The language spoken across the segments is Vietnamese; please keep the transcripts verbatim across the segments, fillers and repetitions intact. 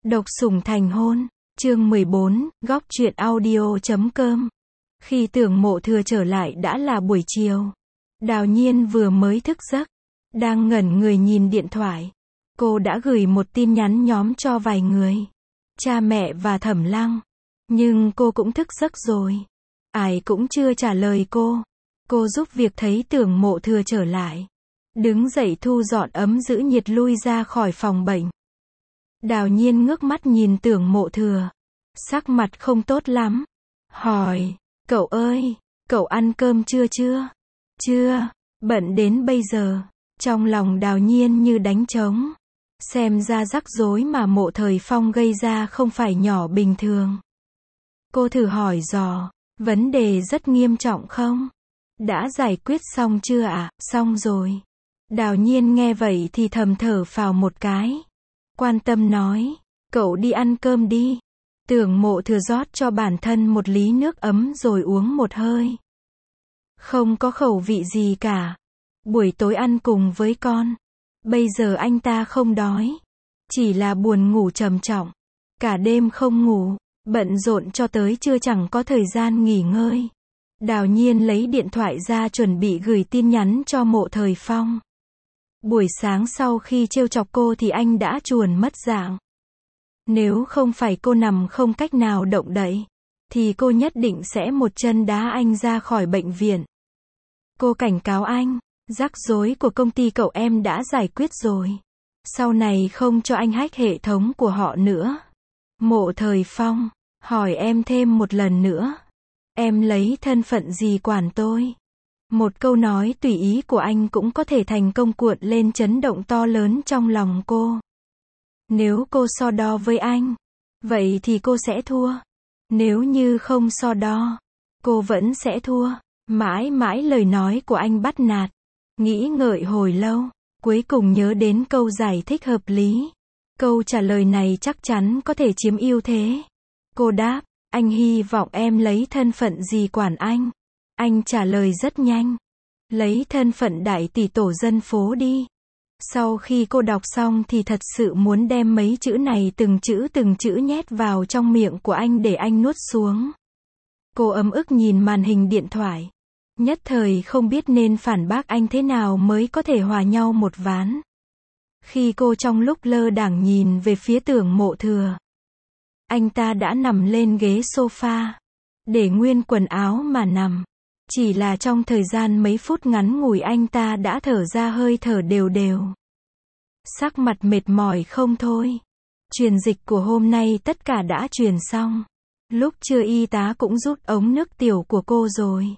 Độc sủng thành hôn, chương mười bốn, góc truyện audio chấm com. Khi Tưởng Mộ Thừa trở lại đã là buổi chiều. Đào Nhiên vừa mới thức giấc, đang ngẩn người nhìn điện thoại. Cô đã gửi một tin nhắn nhóm cho vài người, cha mẹ và Thẩm Lăng. Nhưng cô cũng thức giấc rồi. Ai cũng chưa trả lời cô. Cô giúp việc thấy Tưởng Mộ Thừa trở lại. Đứng dậy thu dọn ấm giữ nhiệt lui ra khỏi phòng bệnh. Đào Nhiên ngước mắt nhìn Tưởng Mộ Thừa. Sắc mặt không tốt lắm. Hỏi, cậu ơi, cậu ăn cơm chưa chưa? Chưa, bận đến bây giờ. Trong lòng Đào Nhiên như đánh trống. Xem ra rắc rối mà Mộ Thời Phong gây ra không phải nhỏ bình thường. Cô thử hỏi dò, vấn đề rất nghiêm trọng không? Đã giải quyết xong chưa ạ? À? Xong rồi. Đào Nhiên nghe vậy thì thầm thở phào một cái. Quan tâm nói, cậu đi ăn cơm đi. Tưởng Mộ Thừa rót cho bản thân một ly nước ấm rồi uống một hơi. Không có khẩu vị gì cả. Buổi tối ăn cùng với con. Bây giờ anh ta không đói. Chỉ là buồn ngủ trầm trọng. Cả đêm không ngủ. Bận rộn cho tới trưa chẳng có thời gian nghỉ ngơi. Đào Nhiên lấy điện thoại ra chuẩn bị gửi tin nhắn cho Mộ Thời Phong. Buổi sáng sau khi trêu chọc cô thì anh đã chuồn mất dạng. Nếu không phải cô nằm không cách nào động đậy, thì cô nhất định sẽ một chân đá anh ra khỏi bệnh viện. Cô cảnh cáo anh, rắc rối của công ty cậu em đã giải quyết rồi. Sau này không cho anh hack hệ thống của họ nữa. Mộ Thời Phong, hỏi em thêm một lần nữa. Em lấy thân phận gì quản tôi? Một câu nói tùy ý của anh cũng có thể thành công cuộn lên chấn động to lớn trong lòng cô. Nếu cô so đo với anh, vậy thì cô sẽ thua. Nếu như không so đo, cô vẫn sẽ thua. Mãi mãi lời nói của anh bắt nạt. Nghĩ ngợi hồi lâu, cuối cùng nhớ đến câu giải thích hợp lý. Câu trả lời này chắc chắn có thể chiếm ưu thế. Cô đáp, anh hy vọng em lấy thân phận gì quản anh. Anh trả lời rất nhanh. Lấy thân phận đại tỷ tổ dân phố đi. Sau khi cô đọc xong thì thật sự muốn đem mấy chữ này từng chữ từng chữ nhét vào trong miệng của anh để anh nuốt xuống. Cô ấm ức nhìn màn hình điện thoại. Nhất thời không biết nên phản bác anh thế nào mới có thể hòa nhau một ván. Khi cô trong lúc lơ đãng nhìn về phía Tưởng Mộ Thừa, anh ta đã nằm lên ghế sofa, để nguyên quần áo mà nằm. Chỉ là trong thời gian mấy phút ngắn ngủi anh ta đã thở ra hơi thở đều đều. Sắc mặt mệt mỏi không thôi. Truyền dịch của hôm nay tất cả đã truyền xong. Lúc trưa y tá cũng rút ống nước tiểu của cô rồi.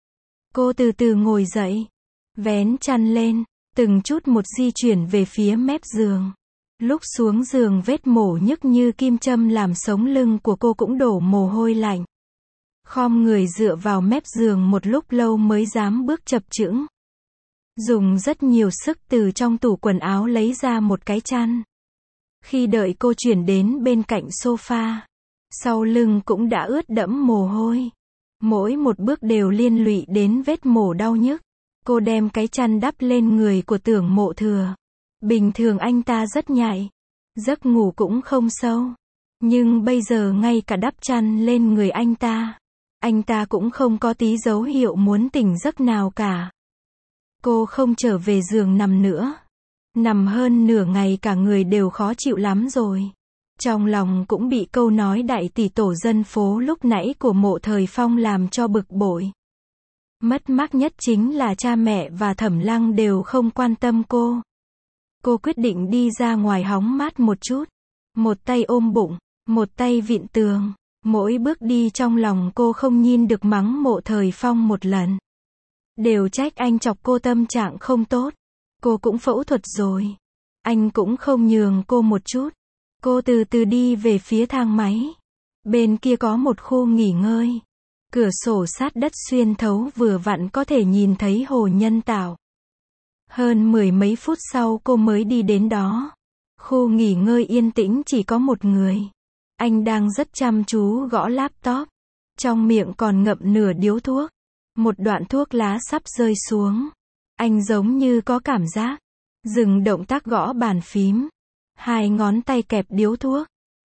Cô từ từ ngồi dậy, vén chăn lên, từng chút một di chuyển về phía mép giường. Lúc xuống giường vết mổ nhức như kim châm làm sống lưng của cô cũng đổ mồ hôi lạnh. Khom người dựa vào mép giường một lúc lâu mới dám bước chập chững. Dùng rất nhiều sức từ trong tủ quần áo lấy ra một cái chăn. Khi đợi cô chuyển đến bên cạnh sofa, sau lưng cũng đã ướt đẫm mồ hôi. Mỗi một bước đều liên lụy đến vết mổ đau nhức. Cô đem cái chăn đắp lên người của Tưởng Mộ Thừa. Bình thường anh ta rất nhạy, giấc ngủ cũng không sâu. Nhưng bây giờ ngay cả đắp chăn lên người anh ta, anh ta cũng không có tí dấu hiệu muốn tỉnh giấc nào cả. Cô không trở về giường nằm nữa. Nằm hơn nửa ngày cả người đều khó chịu lắm rồi. Trong lòng cũng bị câu nói đại tỷ tổ dân phố lúc nãy của Mộ Thời Phong làm cho bực bội. Mất mát nhất chính là cha mẹ và Thẩm Lăng đều không quan tâm cô. Cô quyết định đi ra ngoài hóng mát một chút. Một tay ôm bụng, một tay vịn tường. Mỗi bước đi trong lòng cô không nhìn được mắng Mộ Thời Phong một lần. Đều trách anh chọc cô tâm trạng không tốt. Cô cũng phẫu thuật rồi. Anh cũng không nhường cô một chút. Cô từ từ đi về phía thang máy. Bên kia có một khu nghỉ ngơi. Cửa sổ sát đất xuyên thấu vừa vặn có thể nhìn thấy hồ nhân tạo. Hơn mười mấy phút sau cô mới đi đến đó. Khu nghỉ ngơi yên tĩnh chỉ có một người. Anh đang rất chăm chú gõ laptop. Trong miệng còn ngậm nửa điếu thuốc. Một đoạn thuốc lá sắp rơi xuống. Anh giống như có cảm giác. Dừng động tác gõ bàn phím. Hai ngón tay kẹp điếu thuốc.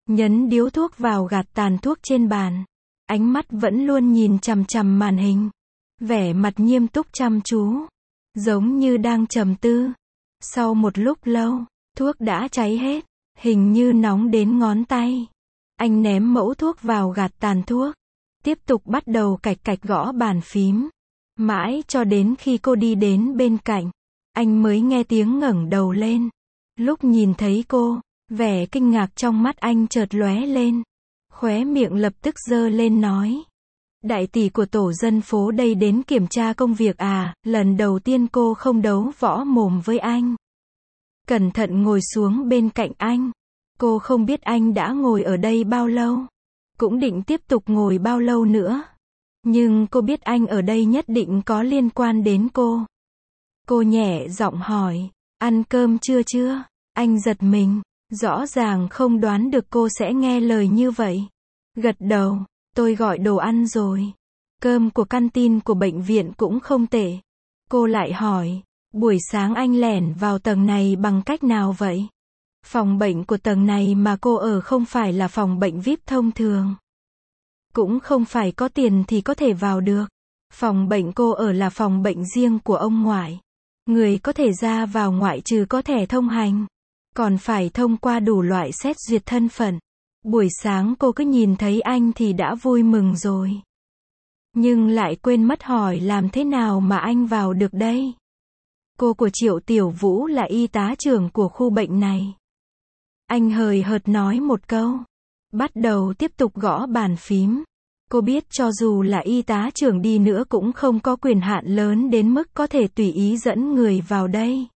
nhấn điếu thuốc vào gạt tàn thuốc trên bàn. Ánh mắt vẫn luôn nhìn chằm chằm màn hình. Vẻ mặt nghiêm túc chăm chú. Giống như đang trầm tư. Sau một lúc lâu, thuốc đã cháy hết. Hình như nóng đến ngón tay. Anh ném mẫu thuốc vào gạt tàn thuốc. Tiếp tục bắt đầu cạch cạch gõ bàn phím. Mãi cho đến khi cô đi đến bên cạnh. Anh mới nghe tiếng ngẩng đầu lên. Lúc nhìn thấy cô, vẻ kinh ngạc trong mắt anh chợt lóe lên. Khóe miệng lập tức giơ lên nói. Đại tỷ của tổ dân phố đây đến kiểm tra công việc à, lần đầu tiên cô không đấu võ mồm với anh. Cẩn thận ngồi xuống bên cạnh anh. Cô không biết anh đã ngồi ở đây bao lâu. Cũng định tiếp tục ngồi bao lâu nữa. Nhưng cô biết anh ở đây nhất định có liên quan đến cô. Cô nhẹ giọng hỏi, ăn cơm chưa chưa? Anh giật mình, rõ ràng không đoán được cô sẽ nghe lời như vậy. Gật đầu, tôi gọi đồ ăn rồi. Cơm của canteen của bệnh viện cũng không tệ. Cô lại hỏi, buổi sáng anh lẻn vào tầng này bằng cách nào vậy? Phòng bệnh của tầng này mà cô ở không phải là phòng bệnh vi ai pi thông thường. Cũng không phải có tiền thì có thể vào được. Phòng bệnh cô ở là phòng bệnh riêng của ông ngoại. Người có thể ra vào ngoại trừ có thẻ thông hành. Còn phải thông qua đủ loại xét duyệt thân phận. Buổi sáng cô cứ nhìn thấy anh thì đã vui mừng rồi. Nhưng lại quên mất hỏi làm thế nào mà anh vào được đây. Cô của Triệu Tiểu Vũ là y tá trưởng của khu bệnh này. Anh hời hợt nói một câu. Bắt đầu tiếp tục gõ bàn phím. Cô biết cho dù là y tá trưởng đi nữa cũng không có quyền hạn lớn đến mức có thể tùy ý dẫn người vào đây.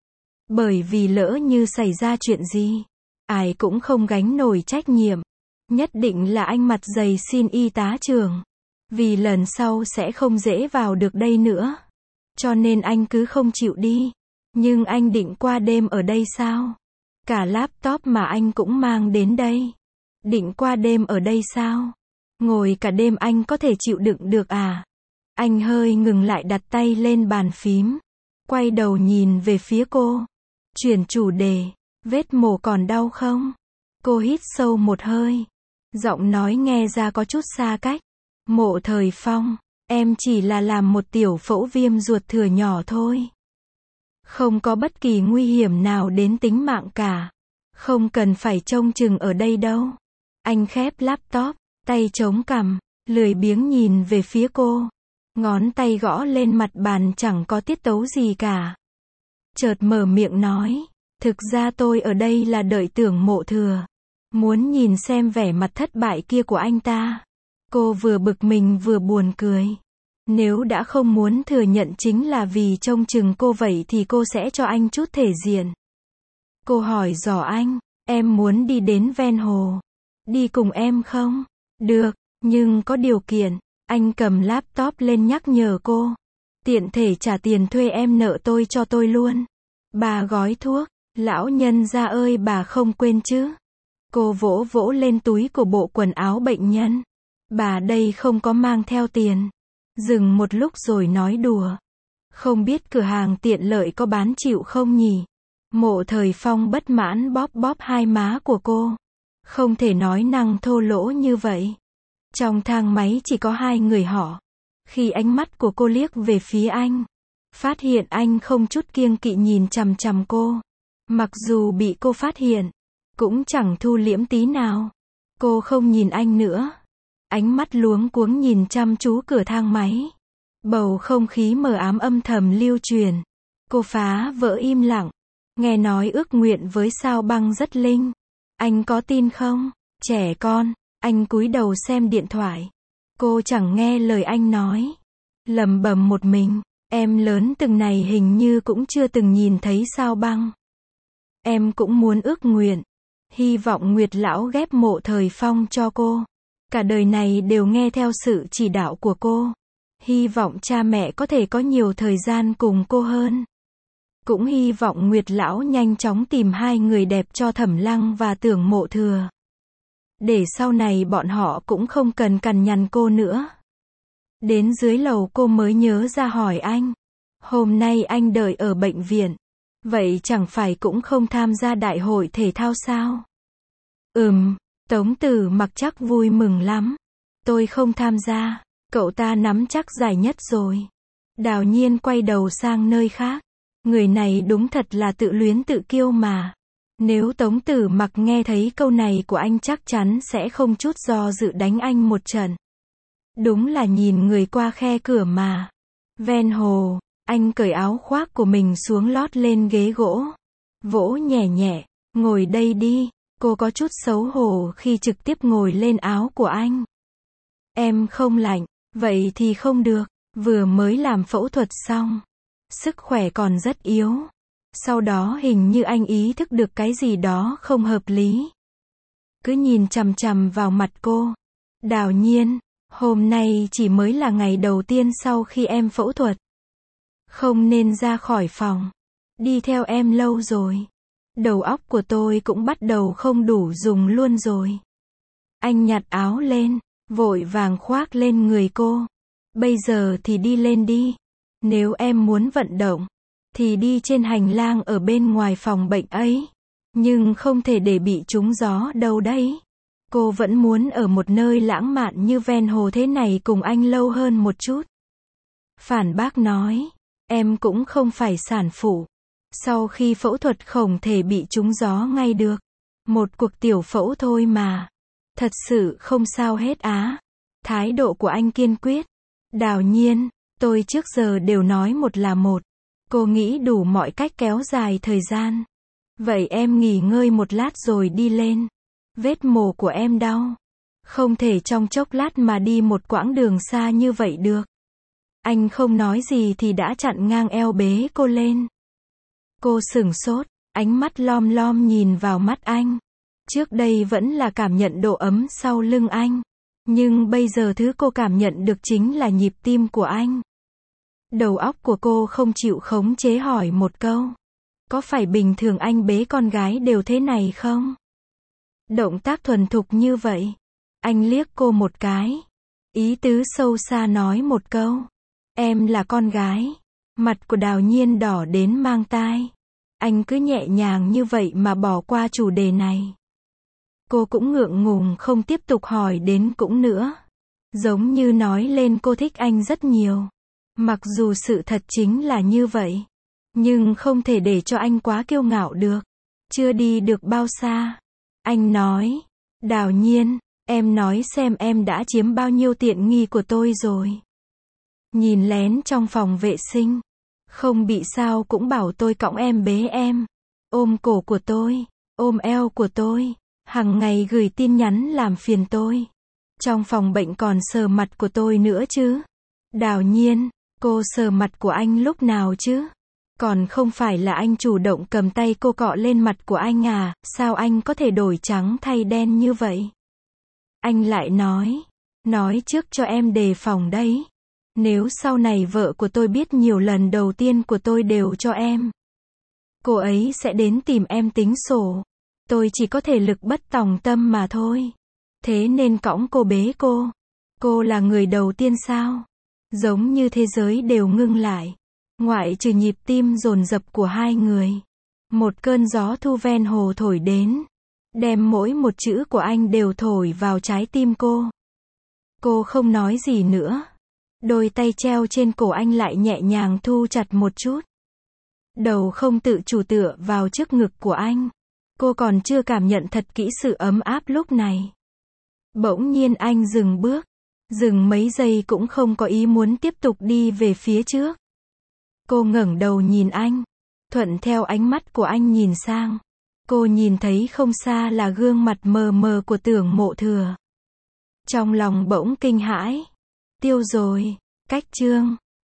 Bởi vì lỡ như xảy ra chuyện gì, ai cũng không gánh nổi trách nhiệm. Nhất định là anh mặt dày xin y tá trưởng. Vì lần sau sẽ không dễ vào được đây nữa. Cho nên anh cứ không chịu đi. Nhưng anh định qua đêm ở đây sao? Cả laptop mà anh cũng mang đến đây. Định qua đêm ở đây sao? Ngồi cả đêm anh có thể chịu đựng được à? Anh hơi ngừng lại đặt tay lên bàn phím. Quay đầu nhìn về phía cô. Chuyển chủ đề. Vết mổ còn đau không? Cô hít sâu một hơi. Giọng nói nghe ra có chút xa cách. Mộ Thời Phong, em chỉ là làm một tiểu phẫu viêm ruột thừa nhỏ thôi. Không có bất kỳ nguy hiểm nào đến tính mạng cả. Không cần phải trông chừng ở đây đâu. Anh khép laptop, tay chống cằm, lười biếng nhìn về phía cô. Ngón tay gõ lên mặt bàn chẳng có tiết tấu gì cả. Chợt mở miệng nói, thực ra tôi ở đây là đợi Tưởng Mộ Thừa. Muốn nhìn xem vẻ mặt thất bại kia của anh ta. Cô vừa bực mình vừa buồn cười. Nếu đã không muốn thừa nhận chính là vì trông chừng cô vậy thì cô sẽ cho anh chút thể diện. Cô hỏi dò anh, em muốn đi đến ven hồ. Đi cùng em không? Được, nhưng có điều kiện. Anh cầm laptop lên nhắc nhở cô. Tiện thể trả tiền thuê em nợ tôi cho tôi luôn. Bà gói thuốc, lão nhân gia ơi bà không quên chứ. Cô vỗ vỗ lên túi của bộ quần áo bệnh nhân. Bà đây không có mang theo tiền. Dừng một lúc rồi nói đùa. Không biết cửa hàng tiện lợi có bán chịu không nhỉ? Mộ Thời Phong bất mãn bóp bóp hai má của cô. Không thể nói năng thô lỗ như vậy. Trong thang máy chỉ có hai người họ. Khi ánh mắt của cô liếc về phía anh, phát hiện anh không chút kiêng kỵ nhìn chằm chằm cô. Mặc dù bị cô phát hiện, cũng chẳng thu liễm tí nào. Cô không nhìn anh nữa. Ánh mắt luống cuống nhìn chăm chú cửa thang máy. Bầu không khí mờ ám âm thầm lưu truyền. Cô phá vỡ im lặng. Nghe nói ước nguyện với Sao Băng rất linh. Anh có tin không? Trẻ con. Anh cúi đầu xem điện thoại. Cô chẳng nghe lời anh nói. Lẩm bẩm một mình. Em lớn từng này hình như cũng chưa từng nhìn thấy Sao Băng. Em cũng muốn ước nguyện. Hy vọng Nguyệt Lão ghép Mộ Thời Phong cho cô. Cả đời này đều nghe theo sự chỉ đạo của cô. Hy vọng cha mẹ có thể có nhiều thời gian cùng cô hơn. Cũng hy vọng Nguyệt Lão nhanh chóng tìm hai người đẹp cho Thẩm Lăng và Tưởng Mộ Thừa. Để sau này bọn họ cũng không cần cằn nhằn cô nữa. Đến dưới lầu cô mới nhớ ra hỏi anh. Hôm nay anh đợi ở bệnh viện. Vậy chẳng phải cũng không tham gia đại hội thể thao sao? Ừm, Tống Tử Mặc chắc vui mừng lắm. Tôi không tham gia, cậu ta nắm chắc giải nhất rồi. Đào Nhiên quay đầu sang nơi khác. Người này đúng thật là tự luyến tự kiêu mà. Nếu Tống Tử Mặc nghe thấy câu này của anh chắc chắn sẽ không chút do dự đánh anh một trận. Đúng là nhìn người qua khe cửa mà. Ven hồ, anh cởi áo khoác của mình xuống lót lên ghế gỗ. Vỗ nhẹ nhẹ, ngồi đây đi. Cô có chút xấu hổ khi trực tiếp ngồi lên áo của anh. Em không lạnh, vậy thì không được, vừa mới làm phẫu thuật xong. Sức khỏe còn rất yếu. Sau đó hình như anh ý thức được cái gì đó không hợp lý. Cứ nhìn chằm chằm vào mặt cô. Đào Nhiên, hôm nay chỉ mới là ngày đầu tiên sau khi em phẫu thuật. Không nên ra khỏi phòng. Đi theo em lâu rồi. Đầu óc của tôi cũng bắt đầu không đủ dùng luôn rồi. Anh nhặt áo lên, vội vàng khoác lên người cô. Bây giờ thì đi lên đi. Nếu em muốn vận động, thì đi trên hành lang ở bên ngoài phòng bệnh ấy. Nhưng không thể để bị trúng gió đâu đấy. Cô vẫn muốn ở một nơi lãng mạn như ven hồ thế này cùng anh lâu hơn một chút. Phản bác nói, em cũng không phải sản phụ. Sau khi phẫu thuật không thể bị trúng gió ngay được. Một cuộc tiểu phẫu thôi mà. Thật sự không sao hết á. Thái độ của anh kiên quyết. Đào Nhiên, tôi trước giờ đều nói một là một. Cô nghĩ đủ mọi cách kéo dài thời gian. Vậy em nghỉ ngơi một lát rồi đi lên. Vết mổ của em đau. Không thể trong chốc lát mà đi một quãng đường xa như vậy được. Anh không nói gì thì đã chặn ngang eo bế cô lên. Cô sửng sốt, ánh mắt lom lom nhìn vào mắt anh. Trước đây vẫn là cảm nhận độ ấm sau lưng anh. Nhưng bây giờ thứ cô cảm nhận được chính là nhịp tim của anh. Đầu óc của cô không chịu khống chế hỏi một câu. Có phải bình thường anh bế con gái đều thế này không? Động tác thuần thục như vậy. Anh liếc cô một cái. Ý tứ sâu xa nói một câu. Em là con gái. Mặt của Đào Nhiên đỏ đến mang tai. Anh cứ nhẹ nhàng như vậy mà bỏ qua chủ đề này. Cô cũng ngượng ngùng không tiếp tục hỏi đến cũng nữa. Giống như nói lên cô thích anh rất nhiều. Mặc dù sự thật chính là như vậy. Nhưng không thể để cho anh quá kiêu ngạo được. Chưa đi được bao xa. Anh nói. Đào Nhiên, em nói xem em đã chiếm bao nhiêu tiện nghi của tôi rồi. Nhìn lén trong phòng vệ sinh. Không bị sao cũng bảo tôi cõng em bế em. Ôm cổ của tôi. Ôm eo của tôi. Hằng ngày gửi tin nhắn làm phiền tôi. Trong phòng bệnh còn sờ mặt của tôi nữa chứ. Đào Nhiên, cô sờ mặt của anh lúc nào chứ? Còn không phải là anh chủ động cầm tay cô cọ lên mặt của anh à, sao anh có thể đổi trắng thay đen như vậy? Anh lại nói, nói trước cho em đề phòng đấy. Nếu sau này vợ của tôi biết nhiều lần đầu tiên của tôi đều cho em, cô ấy sẽ đến tìm em tính sổ. Tôi chỉ có thể lực bất tòng tâm mà thôi. Thế nên cõng cô bế cô. Cô là người đầu tiên sao? Giống như thế giới đều ngưng lại. Ngoại trừ nhịp tim dồn dập của hai người. Một cơn gió thu ven hồ thổi đến. Đem mỗi một chữ của anh đều thổi vào trái tim cô. Cô không nói gì nữa. Đôi tay treo trên cổ anh lại nhẹ nhàng thu chặt một chút. Đầu không tự chủ tựa vào trước ngực của anh. Cô còn chưa cảm nhận thật kỹ sự ấm áp lúc này. Bỗng nhiên anh dừng bước. Dừng mấy giây cũng không có ý muốn tiếp tục đi về phía trước. Cô ngẩng đầu nhìn anh. Thuận theo ánh mắt của anh nhìn sang. Cô nhìn thấy không xa là gương mặt mờ mờ của Tưởng Mộ Thừa. Trong lòng bỗng kinh hãi. Tiêu rồi. Cách chương.